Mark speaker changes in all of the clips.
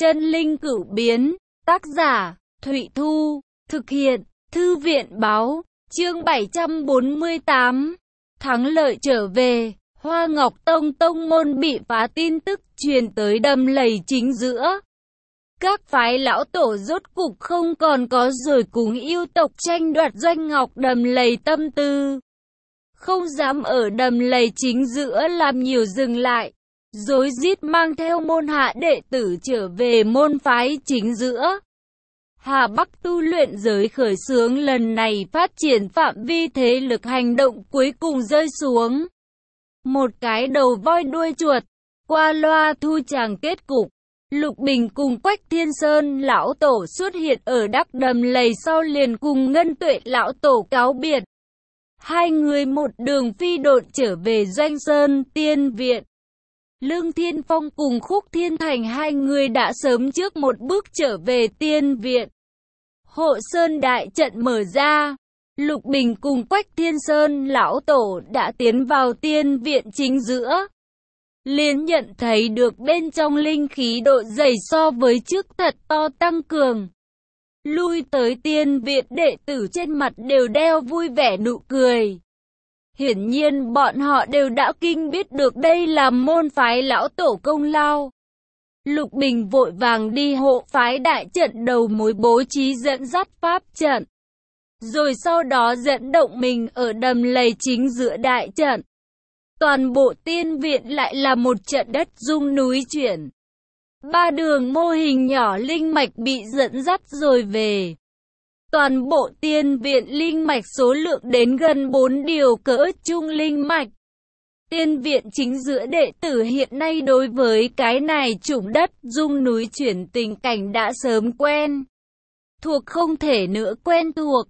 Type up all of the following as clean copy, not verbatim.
Speaker 1: Chân linh cửu biến, tác giả, Thụy Thu, thực hiện, Thư viện báo, chương 748, thắng lợi trở về, Hoa Ngọc Tông tông môn bị phá tin tức truyền tới đầm lầy chính giữa. Các phái lão tổ rốt cục không còn có rồi cùng yêu tộc tranh đoạt doanh ngọc đầm lầy tâm tư. Không dám ở đầm lầy chính giữa làm nhiều dừng lại, rối rít mang theo môn hạ đệ tử trở về môn phái chính giữa. Hà Bắc tu luyện giới khởi xướng lần này phát triển phạm vi thế lực hành động cuối cùng rơi xuống. Một cái đầu voi đuôi chuột, qua loa thu chàng kết cục. Lục Bình cùng Quách Thiên Sơn lão tổ xuất hiện ở đắc đầm lầy sau liền cùng Ngân Tuệ lão tổ cáo biệt. Hai người một đường phi độn trở về Doanh Sơn Tiên Viện. Lương Thiên Phong cùng Khúc Thiên Thành hai người đã sớm trước một bước trở về Tiên Viện. Hộ Sơn đại trận mở ra, Lục Bình cùng Quách Thiên Sơn lão tổ đã tiến vào Tiên Viện chính giữa. Liền nhận thấy được bên trong linh khí độ dày so với trước thật to tăng cường. Lui tới Tiên Viện đệ tử trên mặt đều đeo vui vẻ nụ cười. Hiển nhiên bọn họ đều đã kinh biết được đây là môn phái lão tổ công lao. Lục Bình vội vàng đi hộ phái đại trận đầu mối bố trí dẫn dắt pháp trận. Rồi sau đó dẫn động mình ở đầm lầy chính giữa đại trận. Toàn bộ Tiên Viện lại là một trận đất rung núi chuyển. Ba đường mô hình nhỏ linh mạch bị dẫn dắt rồi về. Toàn bộ Tiên Viện linh mạch số lượng đến gần 4 điều cỡ trung linh mạch. Tiên Viện chính giữa đệ tử hiện nay đối với cái này chủng đất rung núi chuyển tình cảnh đã sớm quen. Thuộc không thể nữa quen thuộc.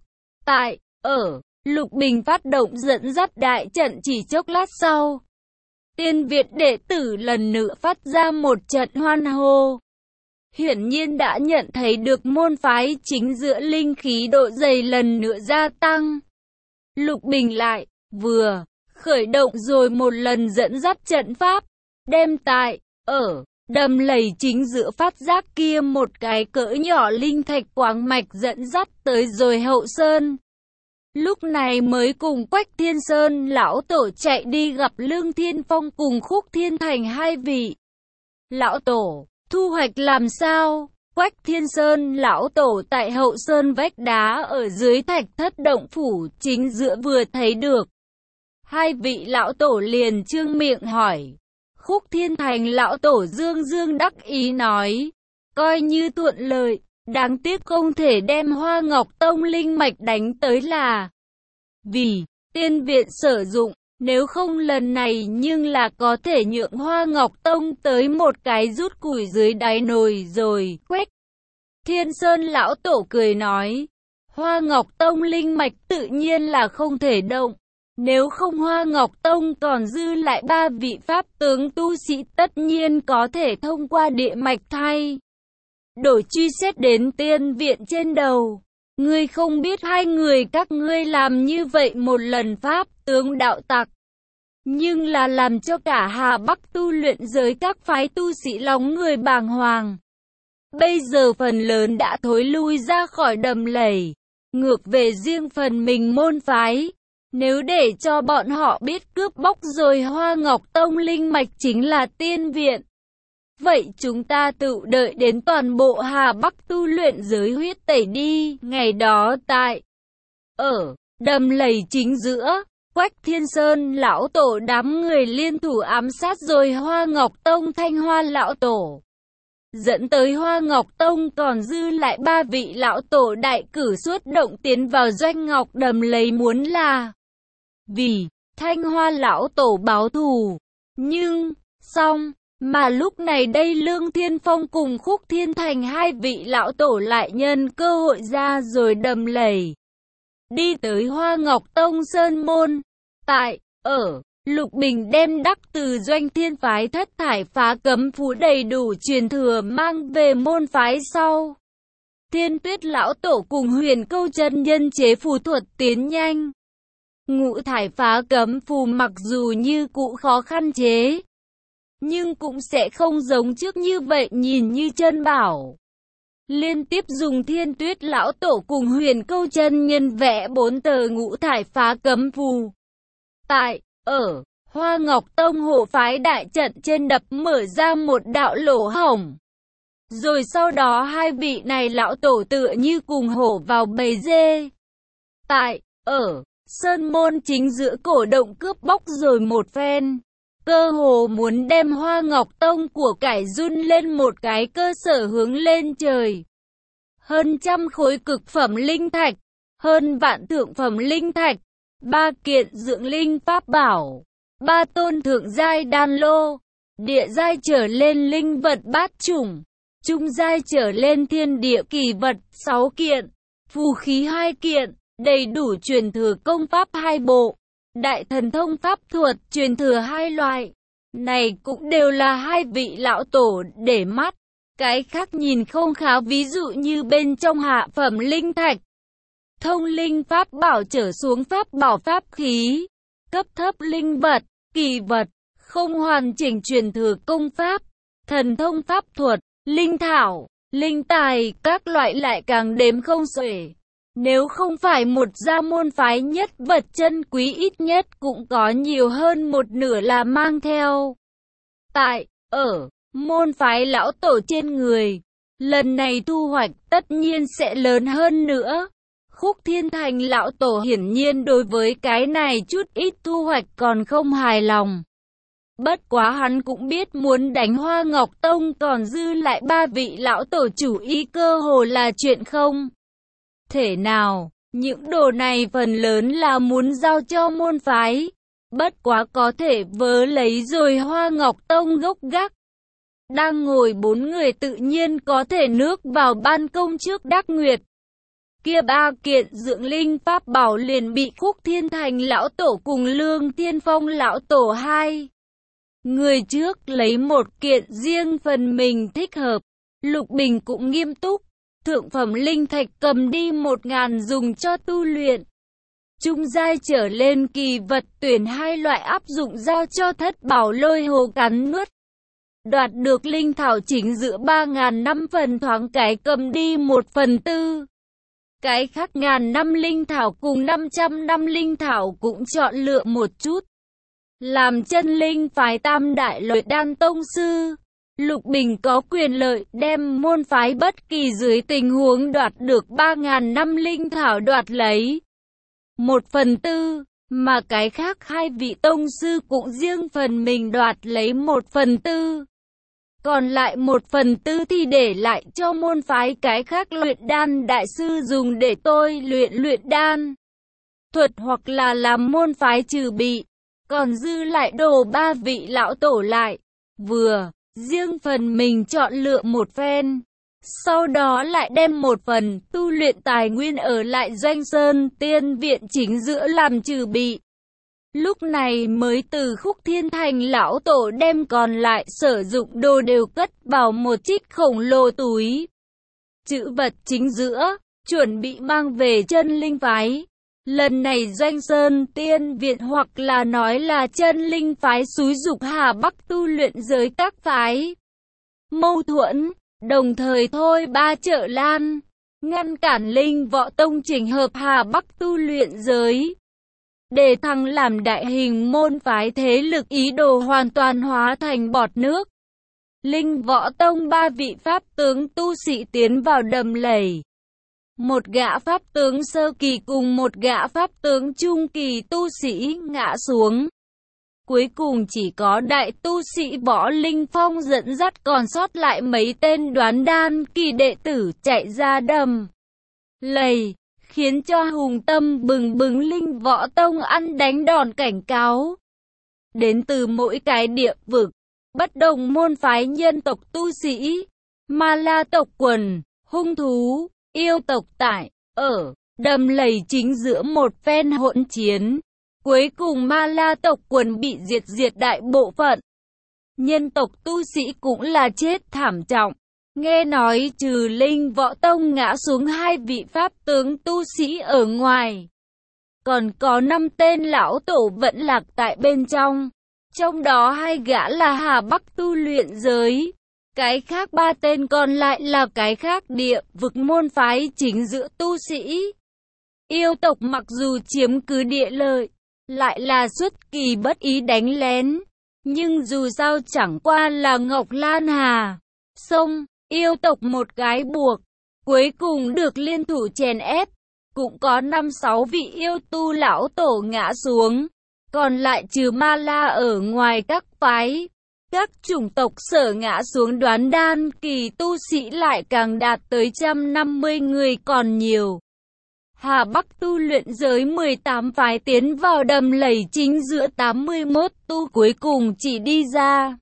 Speaker 1: Lục Bình phát động dẫn dắt đại trận chỉ chốc lát sau. Tiên Viện đệ tử lần nữa phát ra một trận hoan hô. Hiển nhiên đã nhận thấy được môn phái chính giữa linh khí độ dày lần nữa gia tăng. Lục Bình lại vừa khởi động rồi một lần dẫn dắt trận pháp, đem đầm lầy chính giữa phát giác kia một cái cỡ nhỏ linh thạch quáng mạch dẫn dắt tới rồi Hậu Sơn. Lúc này mới cùng Quách Thiên Sơn lão tổ chạy đi gặp Lương Thiên Phong cùng Khúc Thiên Thành hai vị. Lão tổ, thu hoạch làm sao? Quách Thiên Sơn lão tổ tại Hậu Sơn vách đá ở dưới thạch thất động phủ chính giữa vừa thấy được. Hai vị lão tổ liền trương miệng hỏi. Khúc Thiên Thành lão tổ dương dương đắc ý nói. Coi như thuận lợi, đáng tiếc không thể đem Hoa Ngọc Tông linh mạch đánh tới là vì Tiên Viện sử dụng, nếu không lần này nhưng là có thể nhượng Hoa Ngọc Tông tới một cái rút củi dưới đáy nồi rồi. Quách Thiên Sơn lão tổ cười nói, Hoa Ngọc Tông linh mạch tự nhiên là không thể động. Nếu không Hoa Ngọc Tông còn dư lại 3 vị pháp tướng tu sĩ tất nhiên có thể thông qua địa mạch thay đổi truy xét đến Tiên Viện trên đầu. Ngươi không biết hai người các ngươi làm như vậy một lần pháp tướng đạo tặc, nhưng là làm cho cả Hà Bắc tu luyện giới các phái tu sĩ lòng người bàng hoàng. Bây giờ phần lớn đã thối lui ra khỏi đầm lầy, ngược về riêng phần mình môn phái. Nếu để cho bọn họ biết cướp bóc rồi Hoa Ngọc Tông linh mạch chính là Tiên Viện, vậy chúng ta tự đợi đến toàn bộ Hà Bắc tu luyện giới huyết tẩy đi. Ngày đó tại đầm lầy chính giữa, Quách Thiên Sơn lão tổ đám người liên thủ ám sát rồi Hoa Ngọc Tông Thanh Hoa lão tổ, dẫn tới Hoa Ngọc Tông còn dư lại 3 vị lão tổ đại cử xuất động tiến vào doanh ngọc đầm lầy muốn là vì Thanh Hoa lão tổ báo thù. Nhưng mà lúc này đây Lương Thiên Phong cùng Khúc Thiên Thành hai vị lão tổ lại nhân cơ hội ra rồi đầm lầy, đi tới Hoa Ngọc Tông Sơn Môn. Lục Bình đem đắc từ Doanh Thiên phái thất thải phá cấm phú đầy đủ truyền thừa mang về môn phái sau. Thiên Tuyết lão tổ cùng Huyền Câu chân nhân chế phù thuật tiến nhanh. Ngũ thải phá cấm phù mặc dù như cũ khó khăn chế, nhưng cũng sẽ không giống trước như vậy nhìn như chân bảo. Liên tiếp dùng Thiên Tuyết lão tổ cùng Huyền Câu chân nhân vẽ 4 tờ ngũ thải phá cấm phù. Tại, ở, Hoa Ngọc Tông hộ phái đại trận trên đập mở ra một đạo lỗ hổng. Rồi sau đó hai vị này lão tổ tựa như cùng hổ vào bầy dê. Tại, ở, sơn môn chính giữa cổ động cướp bóc rồi một phen. Cơ hồ muốn đem Hoa Ngọc Tông của cải run lên một cái cơ sở hướng lên trời. Hơn trăm khối cực phẩm linh thạch, hơn vạn thượng phẩm linh thạch, 3 kiện dưỡng linh pháp bảo, 3 tôn thượng giai đan lô, địa giai trở lên linh vật bát chủng, trung giai trở lên thiên địa kỳ vật 6 kiện, phù khí 2 kiện, đầy đủ truyền thừa công pháp 2 bộ, đại thần thông pháp thuật truyền thừa 2 loại. Này cũng đều là hai vị lão tổ để mắt. Cái khác nhìn không khá, ví dụ như bên trong hạ phẩm linh thạch, thông linh pháp bảo trở xuống pháp bảo pháp khí, cấp thấp linh vật, kỳ vật, không hoàn chỉnh truyền thừa công pháp, thần thông pháp thuật, linh thảo, linh tài, các loại lại càng đếm không xuể. Nếu không phải một gia môn phái nhất vật chân quý ít nhất cũng có nhiều hơn một nửa là mang theo. Tại, ở, môn phái lão tổ trên người, lần này thu hoạch tất nhiên sẽ lớn hơn nữa. Khúc Thiên Thành lão tổ hiển nhiên đối với cái này chút ít thu hoạch còn không hài lòng. Bất quá hắn cũng biết muốn đánh Hoa Ngọc Tông còn dư lại 3 vị lão tổ chủ ý cơ hồ là chuyện không thể nào. Những đồ này phần lớn là muốn giao cho môn phái. Bất quá có thể vớ lấy rồi Hoa Ngọc Tông gốc gác. Đang ngồi 4 người tự nhiên có thể nước vào ban công trước Đắc Nguyệt. Kia 3 kiện dưỡng linh pháp bảo liền bị Khúc Thiên Thành lão tổ cùng Lương Thiên Phong lão tổ 2 người trước lấy một kiện riêng phần mình thích hợp. Lục Bình cũng nghiêm túc. Thượng phẩm linh thạch cầm đi 1000 dùng cho tu luyện. Trung giai trở lên kỳ vật tuyển 2 loại áp dụng giao cho Thất Bảo Lôi Hồ cắn nuốt. Đoạt được linh thảo chính giữa 3000 năm phần thoáng cái cầm đi 1/4. Cái khác 1000 năm linh thảo cùng 500 năm linh thảo cũng chọn lựa một chút. Làm chân linh phái tam đại luyện đan tông sư, Lục Bình có quyền lợi đem môn phái bất kỳ dưới tình huống đoạt được 3000 năm linh thảo đoạt lấy 1/4, mà cái khác 2 vị tông sư cũng riêng phần mình đoạt lấy 1/4. Còn lại 1/4 thì để lại cho môn phái cái khác luyện đan đại sư dùng để tôi luyện đan thuật hoặc là làm môn phái trừ bị. Còn dư lại đồ 3 vị lão tổ lại, vừa riêng phần mình chọn lựa một phen. Sau đó lại đem một phần tu luyện tài nguyên ở lại Doanh Sơn Tiên Viện chính giữa làm trừ bị. Lúc này mới từ Khúc Thiên Thành lão tổ đem còn lại sử dụng đồ đều cất vào một chiếc khổng lồ túi trữ vật chính giữa, chuẩn bị mang về chân linh phái. Lần này Doanh Sơn Tiên Viện hoặc là nói là chân linh phái xúi dục Hà Bắc tu luyện giới các phái mâu thuẫn, đồng thời thôi ba trợ lan, ngăn cản Linh Võ Tông chỉnh hợp Hà Bắc tu luyện giới. Để thăng làm đại hình môn phái thế lực ý đồ hoàn toàn hóa thành bọt nước. Linh Võ Tông 3 vị pháp tướng tu sĩ tiến vào đầm lầy. Một gã pháp tướng sơ kỳ cùng một gã pháp tướng trung kỳ tu sĩ ngã xuống. Cuối cùng chỉ có đại tu sĩ Võ Linh Phong dẫn dắt còn sót lại mấy tên đoán đan kỳ đệ tử chạy ra đầm lầy, khiến cho hùng tâm bừng bừng Linh Võ Tông ăn đánh đòn cảnh cáo. Đến từ mỗi cái địa vực, bất đồng môn phái nhân tộc tu sĩ, Ma La tộc quần, hung thú, yêu tộc tại, ở, đầm lầy chính giữa một phen hỗn chiến. Cuối cùng Ma La tộc quần bị diệt đại bộ phận. Nhân tộc tu sĩ cũng là chết thảm trọng. Nghe nói trừ Linh Võ Tông ngã xuống 2 vị pháp tướng tu sĩ ở ngoài, còn có 5 tên lão tổ vẫn lạc tại bên trong. Trong đó 2 gã là Hà Bắc tu luyện giới, cái khác 3 tên còn lại là cái khác địa vực môn phái chính giữa tu sĩ. Yêu tộc mặc dù chiếm cứ địa lợi, lại là xuất kỳ bất ý đánh lén, nhưng dù sao chẳng qua là Ngọc Lan Hà Sông, yêu tộc một cái buộc, cuối cùng được liên thủ chèn ép, cũng có 5-6 vị yêu tu lão tổ ngã xuống, còn lại trừ Ma La ở ngoài các phái, các chủng tộc sở ngã xuống Đoán Đan kỳ tu sĩ lại càng đạt tới 150 người còn nhiều. Hà Bắc tu luyện giới 18 phái tiến vào đầm lầy chính giữa 81 tu cuối cùng chỉ đi ra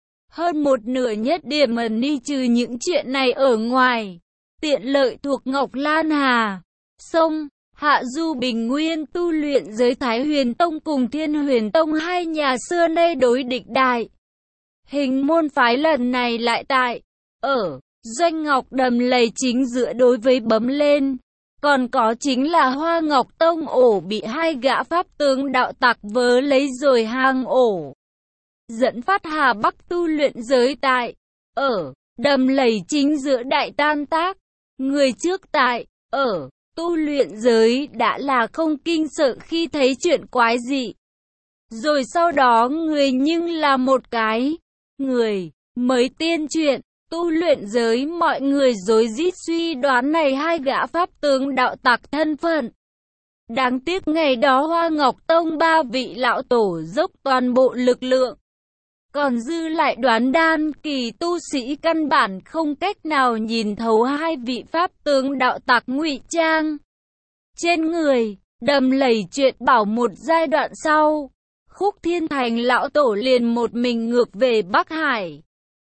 Speaker 1: hơn một nửa nhất điểm ẩn đi, trừ những chuyện này ở ngoài. Tiện lợi thuộc Ngọc Lan Hà Sông, hạ du Bình Nguyên tu luyện giới Thái Huyền Tông cùng Thiên Huyền Tông, 2 nhà xưa nay đối địch đại. Hình môn phái lần này lại tại ở Doanh Ngọc đầm lầy chính giữa đối với bấm lên. Còn có chính là Hoa Ngọc Tông ổ bị 2 gã pháp tướng đạo tặc vớ lấy rồi hang ổ. Dẫn phát Hà Bắc tu luyện giới tại ở đầm lầy chính giữa đại tan tác. Người trước tại ở tu luyện giới đã là không kinh sợ khi thấy chuyện quái dị. Rồi sau đó người nhưng là một cái người mới tiên chuyện. Tu luyện giới mọi người rối rít suy đoán này 2 gã pháp tướng đạo tặc thân phận. Đáng tiếc ngày đó Hoa Ngọc Tông 3 vị lão tổ dốc toàn bộ lực lượng. Còn dư lại Đoán Đan kỳ tu sĩ căn bản không cách nào nhìn thấu 2 vị pháp tướng đạo tặc ngụy trang trên người. Đầm lầy chuyện bảo một giai đoạn sau, Khúc Thiên Thành lão tổ liền một mình ngược về Bắc Hải.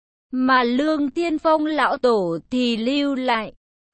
Speaker 1: Mà Lương Thiên Phong lão tổ thì lưu lại.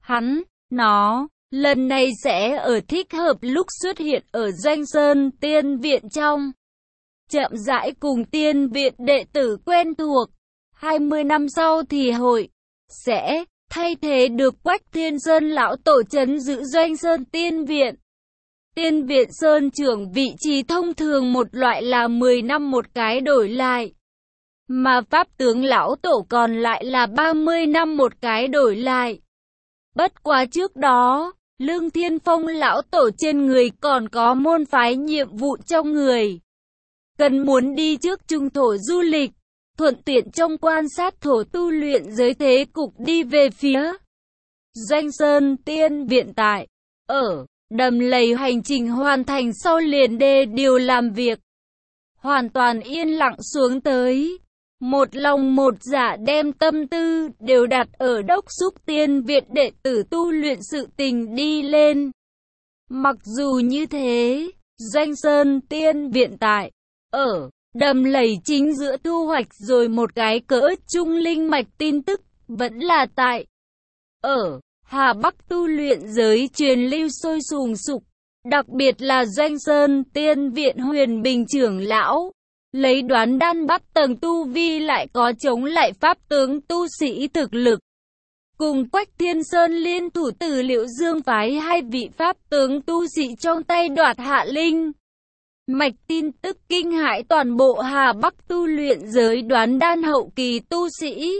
Speaker 1: Nó lần này sẽ ở thích hợp lúc xuất hiện ở Doanh Sơn Tiên Viện trong. Chậm rãi cùng Tiên Viện đệ tử quen thuộc. 20 năm sau thì hội sẽ thay thế được Quách Thiên Sơn lão tổ trấn giữ Doanh Sơn Tiên Viện. Tiên Viện Sơn trưởng vị trí thông thường một loại là 10 năm một cái đổi lại. Mà pháp tướng lão tổ còn lại là 30 năm một cái đổi lại. Bất quá trước đó, Lương Thiên Phong lão tổ trên người còn có môn phái nhiệm vụ trong người. Cần muốn đi trước trung thổ du lịch, thuận tiện trong quan sát thổ tu luyện giới thế cục đi về phía Doanh Sơn Tiên Viện tại ở đầm lầy. Hành trình hoàn thành sau liền đê điều làm việc. Hoàn toàn yên lặng xuống tới. Một lòng một dạ đem tâm tư đều đặt ở đốc xúc Tiên Viện đệ tử tu luyện sự tình đi lên. Mặc dù như thế, Doanh Sơn Tiên Viện tại ở đầm lầy chính giữa thu hoạch rồi một cái cỡ trung linh mạch tin tức, vẫn là tại ở Hà Bắc tu luyện giới truyền lưu sôi sùng sục, đặc biệt là Doanh Sơn Tiên Viện Huyền Bình trưởng lão. Lấy Đoán Đan bắt tầng tu vi lại có chống lại pháp tướng tu sĩ thực lực. Cùng Quách Thiên Sơn liên thủ từ Liễu Dương phái 2 vị pháp tướng tu sĩ trong tay đoạt hạ linh mạch, tin tức kinh hãi toàn bộ Hà Bắc tu luyện giới Đoán Đan hậu kỳ tu sĩ.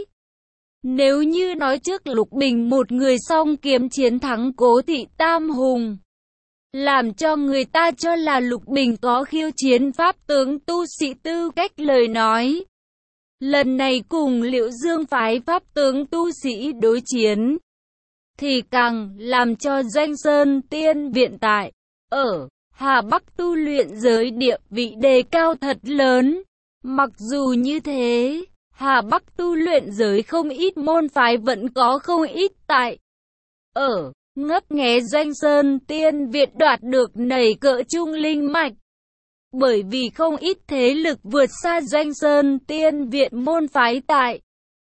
Speaker 1: Nếu như nói trước Lục Bình một người song kiếm chiến thắng Cố Thị Tam Hùng, làm cho người ta cho là Lục Bình có khiêu chiến pháp tướng tu sĩ tư cách lời nói. Lần này cùng Liễu Dương phái pháp tướng tu sĩ đối chiến, thì càng làm cho Doanh Sơn Tiên Viện tại ở Hà Bắc tu luyện giới địa vị đề cao thật lớn. Mặc dù như thế, Hà Bắc tu luyện giới không ít môn phái vẫn có không ít tại ở ngấp nghé Doanh Sơn Tiên Viện đoạt được nảy cỡ trung linh mạch. Bởi vì không ít thế lực vượt xa Doanh Sơn Tiên Viện môn phái tại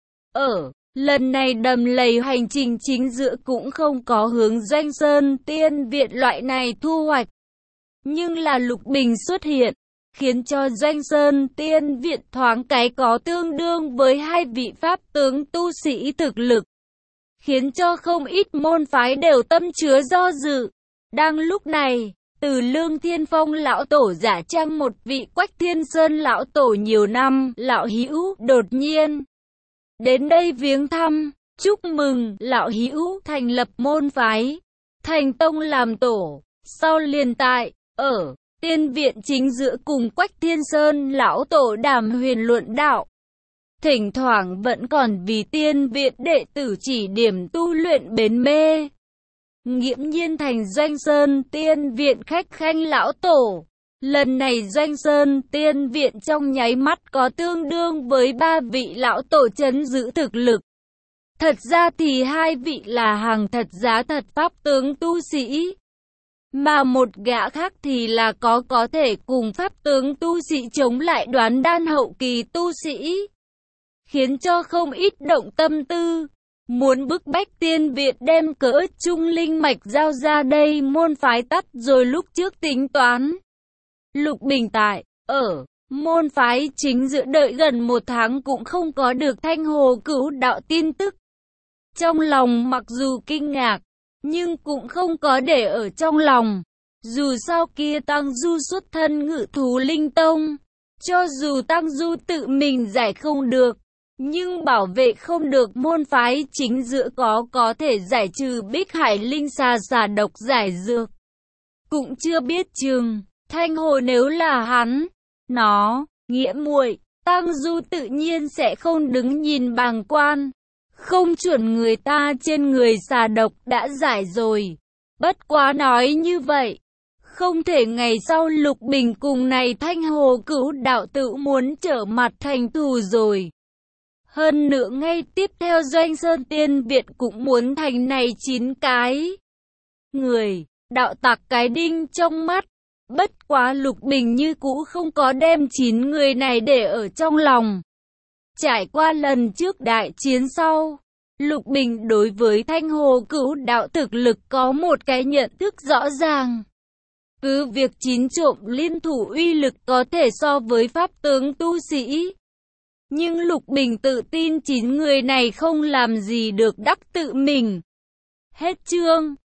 Speaker 1: ở lần này đầm lầy hành trình chính giữa cũng không có hướng Doanh Sơn Tiên Viện loại này thu hoạch. Nhưng là Lục Bình xuất hiện, khiến cho Doanh Sơn Tiên Viện thoáng cái có tương đương với 2 vị pháp tướng tu sĩ thực lực, khiến cho không ít môn phái đều tâm chứa do dự. Đang lúc này, từ Lương Thiên Phong lão tổ giả trang một vị Quách Thiên Sơn lão tổ nhiều năm, lão hữu đột nhiên đến đây viếng thăm, chúc mừng lão hữu thành lập môn phái, thành tông làm tổ, sau liền tại ở Tiên viện chính giữa cùng Quách Thiên Sơn lão tổ đàm huyền luận đạo. Thỉnh thoảng vẫn còn vì Tiên viện đệ tử chỉ điểm tu luyện bến mê. Nghiễm nhiên thành Doanh Sơn Tiên viện khách khanh lão tổ. Lần này Doanh Sơn Tiên viện trong nháy mắt có tương đương với 3 vị lão tổ trấn giữ thực lực. Thật ra thì 2 vị là hàng thật giá thật pháp tướng tu sĩ. Mà một gã khác thì là có thể cùng pháp tướng tu sĩ chống lại Đoán Đan hậu kỳ tu sĩ. Khiến cho không ít động tâm tư. Muốn bức bách Tiên viện đem cỡ trung linh mạch giao ra đây môn phái tắt rồi lúc trước tính toán. Lục Bình tại, ở, môn phái chính giữa đợi gần 1 tháng cũng không có được Thanh Hồ Cửu đạo tin tức. Trong lòng mặc dù kinh ngạc, nhưng cũng không có để ở trong lòng. Dù sao kia Tăng Du xuất thân Ngự Thú Linh Tông, cho dù Tăng Du tự mình giải không được, nhưng bảo vệ không được môn phái chính giữa có thể giải trừ Bích Hải Linh xà độc giải dược. Cũng chưa biết chừng, Thanh Hồ nếu là hắn, nó, nghĩa muội, Tăng Du tự nhiên sẽ không đứng nhìn bàng quan. Không chuẩn người ta trên người xà độc đã giải rồi. Bất quá nói như vậy, không thể ngày sau Lục Bình cùng này Thanh Hồ Cửu đạo tự muốn trở mặt thành thù rồi. Hơn nữa ngay tiếp theo Doanh Sơn Tiên viện cũng muốn thành này 9 cái người, đạo tặc cái đinh trong mắt. Bất quá Lục Bình như cũ không có đem 9 người này để ở trong lòng. Trải qua lần trước đại chiến sau, Lục Bình đối với Thanh Hồ Cửu đạo thực lực có một cái nhận thức rõ ràng. Cứ việc 9 trộm liên thủ uy lực có thể so với pháp tướng tu sĩ. Nhưng Lục Bình tự tin 9 người này không làm gì được đắc tự mình. Hết chương.